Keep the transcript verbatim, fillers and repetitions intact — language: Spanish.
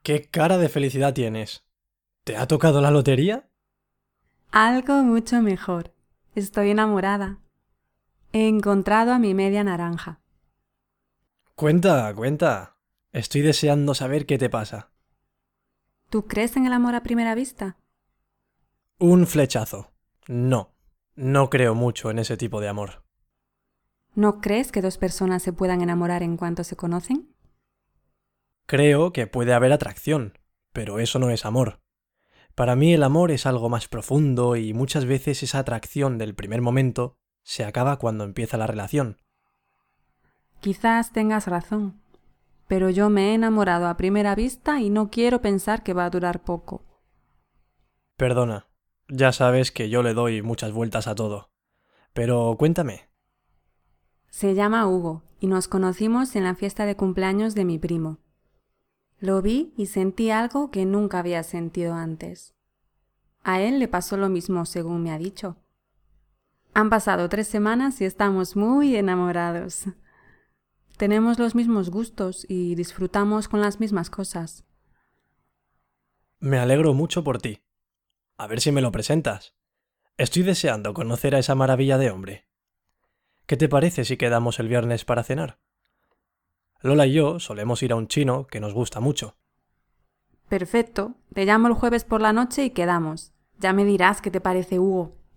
¿Qué cara de felicidad tienes? ¿Te ha tocado la lotería? Algo mucho mejor. Estoy enamorada. He encontrado a mi media naranja. Cuenta, cuenta. Estoy deseando saber qué te pasa. ¿Tú crees en el amor a primera vista? Un flechazo. No, no creo mucho en ese tipo de amor. ¿No crees que dos personas se puedan enamorar en cuanto se conocen? Creo que puede haber atracción, pero eso no es amor. Para mí el amor es algo más profundo y muchas veces esa atracción del primer momento se acaba cuando empieza la relación. Quizás tengas razón, pero yo me he enamorado a primera vista y no quiero pensar que va a durar poco. Perdona, ya sabes que yo le doy muchas vueltas a todo. Pero cuéntame. Se llama Hugo y nos conocimos en la fiesta de cumpleaños de mi primo. Lo vi y sentí algo que nunca había sentido antes. A él le pasó lo mismo, según me ha dicho. Han pasado tres semanas y estamos muy enamorados. Tenemos los mismos gustos y disfrutamos con las mismas cosas. Me alegro mucho por ti. A ver si me lo presentas. Estoy deseando conocer a esa maravilla de hombre. ¿Qué te parece si quedamos el viernes para cenar? Lola y yo solemos ir a un chino que nos gusta mucho. Perfecto. Te llamo el jueves por la noche y quedamos. Ya me dirás qué te parece, Hugo.